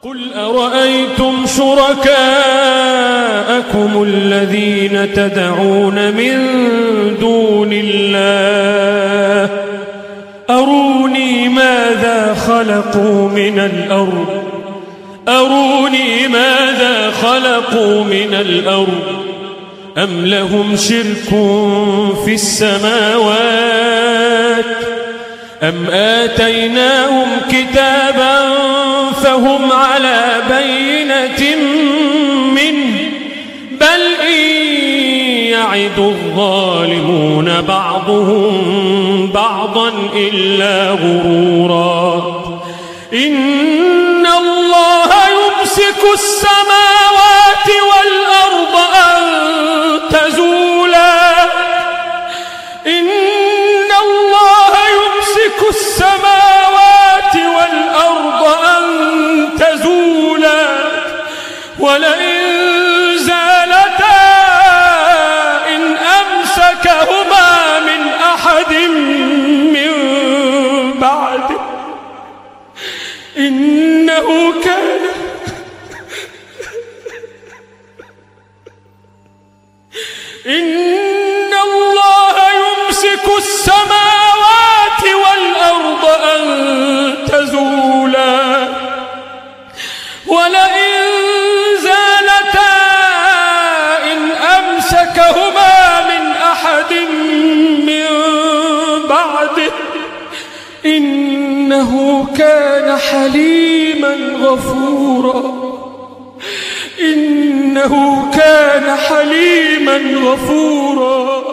قل أرأيتم شركاءكم الذين تدعون من دون الله أروني ماذا خلقوا من الأرض أم لهم شرك في السماوات أم آتيناهم كتابا فهم على بينة منه بل إن يعد الظالمون بعضهم بعضا إلا غرورا إن الله يمسك السماوات والأرض أن تزولا إن الله يمسك السماوات والأرض أن تزولا ولئن زالتا إن أمسكهما من أحد من بعده إنه كان إن الله يمسك السماوات والأرض أن تزولا ولئن زالتا إن أمسكهما من أحد من بعده إنه كان حليما غفورا إنه كان حليما غفورا